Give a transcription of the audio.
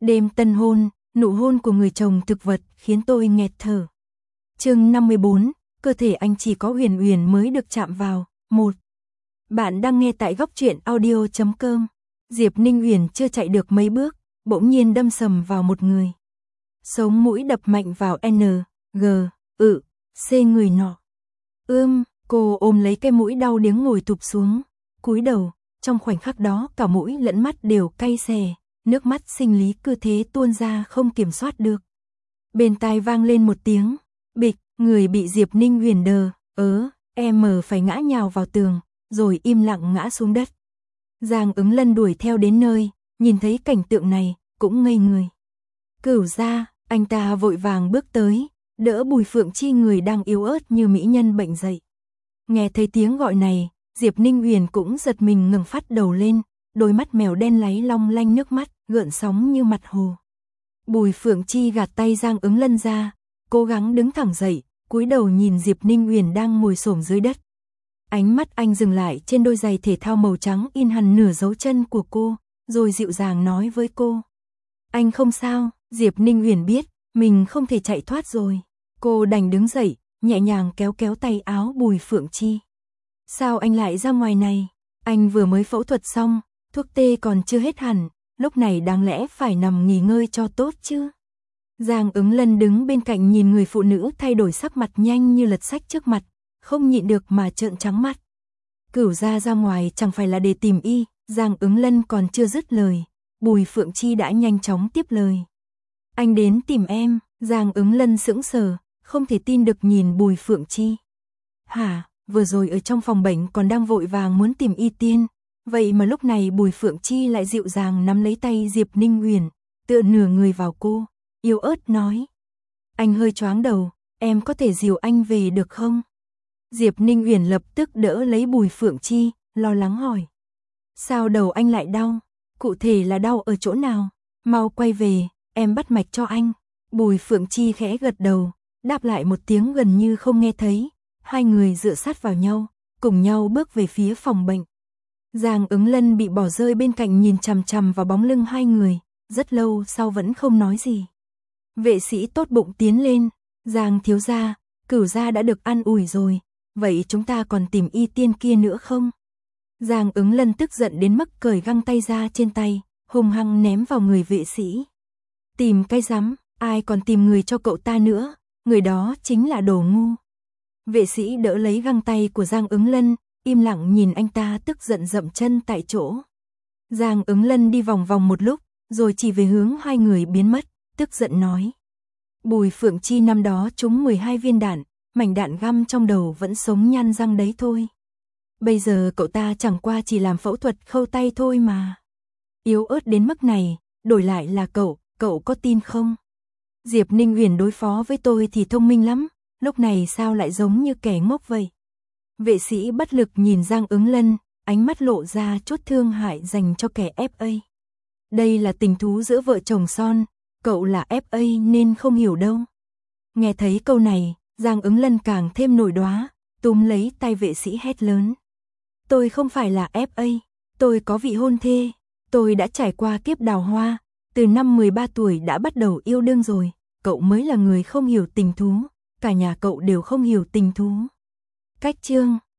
Đêm tân hôn, nụ hôn của người chồng thực vật khiến tôi nghẹt thở. Chương 54, cơ thể anh chỉ có Huyền Huyền mới được chạm vào. 1. Bạn đang nghe tại góc truyện audio.com. Diệp Ninh Huyền chưa chạy được mấy bước, bỗng nhiên đâm sầm vào một người. Sống mũi đập mạnh vào N, G, C người nọ. Cô ôm lấy cái mũi đau điếng ngồi thụp xuống, cúi đầu, trong khoảnh khắc đó cả mũi lẫn mắt đều cay xè, nước mắt sinh lý cứ thế tuôn ra không kiểm soát được. Bên tai vang lên một tiếng, bịch, người bị Diệp Ninh Huyền phải ngã nhào vào tường, rồi im lặng ngã xuống đất. Giang Ứng Lân đuổi theo đến nơi, nhìn thấy cảnh tượng này, cũng ngây người. Cửu gia, anh ta vội vàng bước tới, đỡ Bùi Phượng Chi người đang yếu ớt như mỹ nhân bệnh dậy. Nghe thấy tiếng gọi này, Diệp Ninh Huyền cũng giật mình ngẩng phát đầu lên, đôi mắt mèo đen láy long lanh nước mắt, gợn sóng như mặt hồ. Bùi Phượng Chi gạt tay Giang Ứng Lân ra, cố gắng đứng thẳng dậy, cúi đầu nhìn Diệp Ninh Huyền đang ngồi xổm dưới đất. Ánh mắt anh dừng lại trên đôi giày thể thao màu trắng in hằn nửa dấu chân của cô, rồi dịu dàng nói với cô. Anh không sao. Diệp Ninh Huyền biết, mình không thể chạy thoát rồi. Cô đành đứng dậy, nhẹ nhàng kéo kéo tay áo Bùi Phượng Chi. Sao anh lại ra ngoài này? Anh vừa mới phẫu thuật xong, thuốc tê còn chưa hết hẳn, lúc này đáng lẽ phải nằm nghỉ ngơi cho tốt chứ. Giang Ứng Lân đứng bên cạnh nhìn người phụ nữ thay đổi sắc mặt nhanh như lật sách trước mặt, không nhịn được mà trợn trắng mắt. Cửu gia ra ngoài chẳng phải là để tìm y, Giang Ứng Lân còn chưa dứt lời, Bùi Phượng Chi đã nhanh chóng tiếp lời. Anh đến tìm em. Giang Ứng Lân sững sờ, không thể tin được nhìn Bùi Phượng Chi. Hả, vừa rồi ở trong phòng bệnh còn đang vội vàng muốn tìm y tiên, vậy mà lúc này Bùi Phượng Chi lại dịu dàng nắm lấy tay Diệp Ninh Huyền, tựa nửa người vào cô, yếu ớt nói. Anh hơi choáng đầu, em có thể dìu anh về được không? Diệp Ninh Huyền lập tức đỡ lấy Bùi Phượng Chi, lo lắng hỏi. Sao đầu anh lại đau? Cụ thể là đau ở chỗ nào? Mau quay về, em bắt mạch cho anh. Bùi Phượng Chi khẽ gật đầu, đáp lại một tiếng gần như không nghe thấy. Hai người dựa sát vào nhau, cùng nhau bước về phía phòng bệnh. Giang Ứng Lân bị bỏ rơi bên cạnh nhìn chằm chằm vào bóng lưng hai người, rất lâu sau vẫn không nói gì. Vệ sĩ tốt bụng tiến lên, Giang thiếu gia, Cửu gia đã được an ủi rồi, vậy chúng ta còn tìm y tiên kia nữa không? Giang Ứng Lân tức giận đến mức cởi găng tay ra trên tay, hung hăng ném vào người vệ sĩ. Tìm cái rắm, ai còn tìm người cho cậu ta nữa, người đó chính là đồ ngu. Vệ sĩ đỡ lấy găng tay của Giang Ứng Lân, im lặng nhìn anh ta tức giận dậm chân tại chỗ. Giang Ứng Lân đi vòng vòng một lúc, rồi chỉ về hướng hai người biến mất, tức giận nói. Bùi Phượng Chi năm đó trúng 12 viên đạn, mảnh đạn găm trong đầu vẫn sống nhăn răng đấy thôi. Bây giờ cậu ta chẳng qua chỉ làm phẫu thuật khâu tay thôi mà. Yếu ớt đến mức này, đổi lại là cậu có tin không? Diệp Ninh Huyền đối phó với tôi thì thông minh lắm, lúc này sao lại giống như kẻ ngốc vậy? Vệ sĩ bất lực nhìn Giang Ứng Lân, ánh mắt lộ ra chút thương hại dành cho kẻ FA. Đây là tình thú giữa vợ chồng son, cậu là FA nên không hiểu đâu. Nghe thấy câu này, Giang Ứng Lân càng thêm nổi đoá, túm lấy tay vệ sĩ hét lớn. Tôi không phải là FA, tôi có vị hôn thê, tôi đã trải qua kiếp đào hoa, từ năm 13 tuổi đã bắt đầu yêu đương rồi, cậu mới là người không hiểu tình thú, cả nhà cậu đều không hiểu tình thú. Cách chương